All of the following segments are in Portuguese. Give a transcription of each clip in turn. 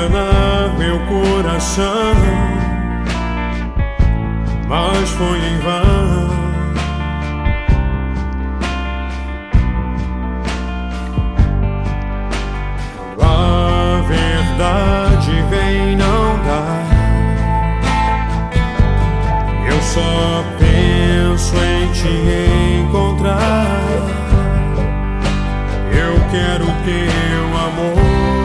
enganar meu coração, mas foi em vão. Quando a verdade vem, não dá. Eu só penso em te encontrar. Eu quero teu amor.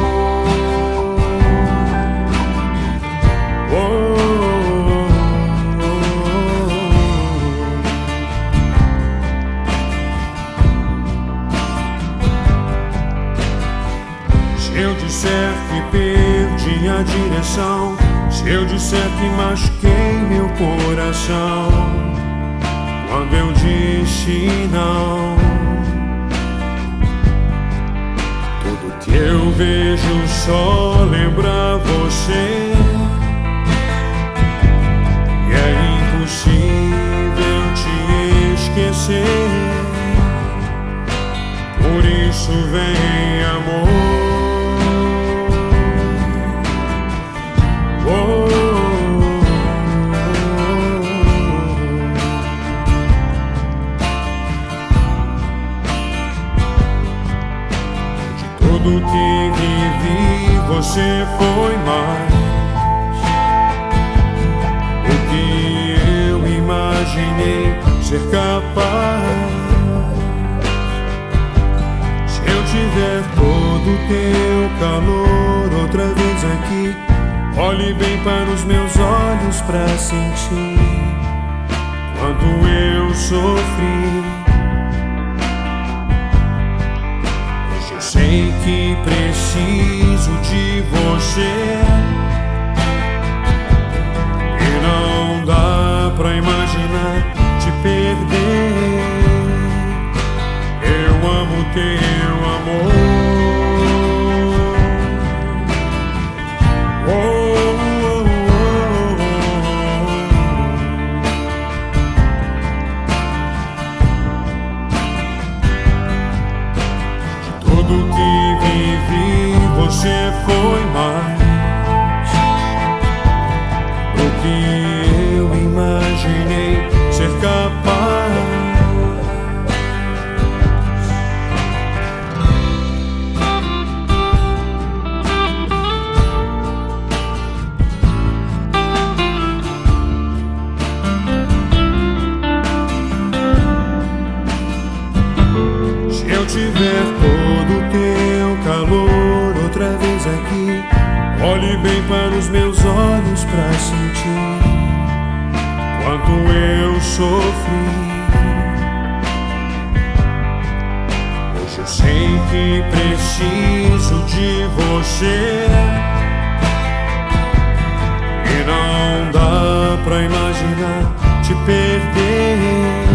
Se eu disser que perdi a direção, se eu disser que machuquei meu coração, quando eu disse não, tudo que eu vejo só lembra você. E é impossível te esquecer. Por isso vem amor. Tudo que vivi, você foi mais do que eu imaginei ser capaz. Se eu tiver todo o teu calor outra vez aqui, olhe bem para os meus olhos pra sentir quanto eu sofri. Eu sei que preciso de você e não dá pra imaginar te perder. Eu amo teu amor. Tudo que vivi, você foi mais do que eu imaginei ser capaz. Se eu tiver todo o teu calor outra vez aqui, olhe bem para os meus olhos pra sentir quanto eu sofri. Hoje eu sei que preciso de você e não dá pra imaginar te perder.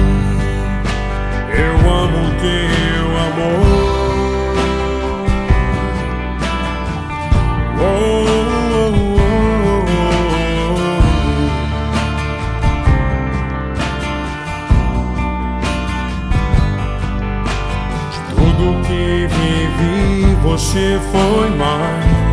Eu amo teu amor. De tudo que vivi, você foi mais